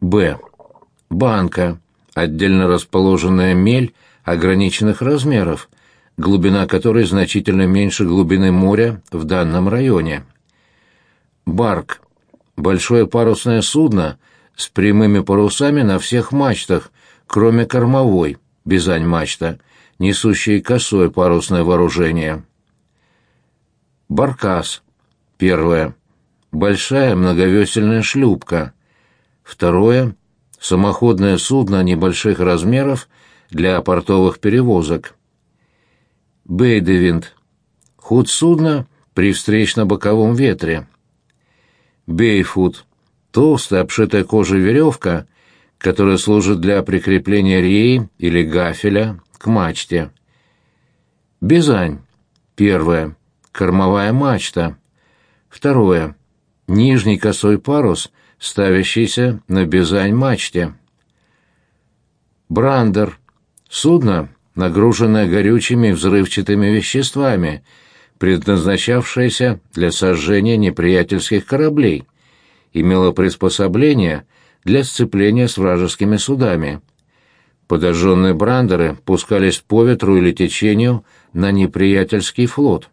Б. Банка. Отдельно расположенная мель ограниченных размеров, глубина которой значительно меньше глубины моря в данном районе. Барк. Большое парусное судно с прямыми парусами на всех мачтах, кроме кормовой, бизань-мачта, несущей косое парусное вооружение. Баркас. Первое. Большая многовесельная шлюпка. Второе. Самоходное судно небольших размеров для портовых перевозок. Бейдевинд. Ход судна при встречно-боковом ветре. Бейфут. Толстая, обшитая кожей веревка, которая служит для прикрепления реи или гафеля к мачте. Бизань. Первое. Кормовая мачта. Второе. Нижний косой парус, ставящийся на бизань-мачте. Брандер. Судно, нагруженное горючими и взрывчатыми веществами, предназначавшееся для сожжения неприятельских кораблей, имело приспособление для сцепления с вражескими судами. Подожженные брандеры пускались по ветру или течению на неприятельский флот.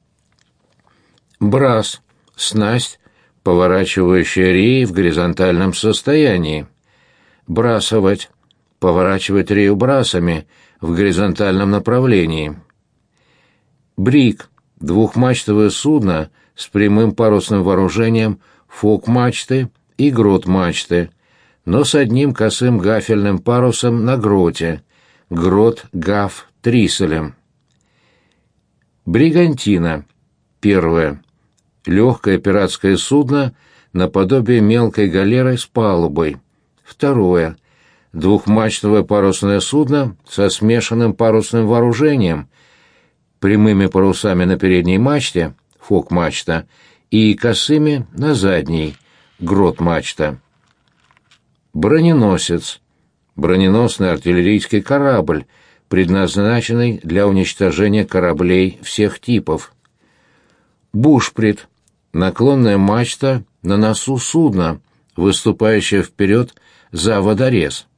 Брас. Снасть, поворачивающая реи в горизонтальном состоянии. Брасовать. Поворачивать рею брасами в горизонтальном направлении. Брик. Двухмачтовое судно с прямым парусным вооружением фок-мачты и грот-мачты, но с одним косым гафельным парусом на гроте, грот-гаф триселем. Бригантина. Первое. Легкое пиратское судно наподобие мелкой галеры с палубой. Второе. Двухмачтовое парусное судно со смешанным парусным вооружением, прямыми парусами на передней мачте, фок-мачта, и косыми на задней, грот-мачта. Броненосец. Броненосный артиллерийский корабль, предназначенный для уничтожения кораблей всех типов. Бушприт. Наклонная мачта на носу судна, выступающая вперед за водорез.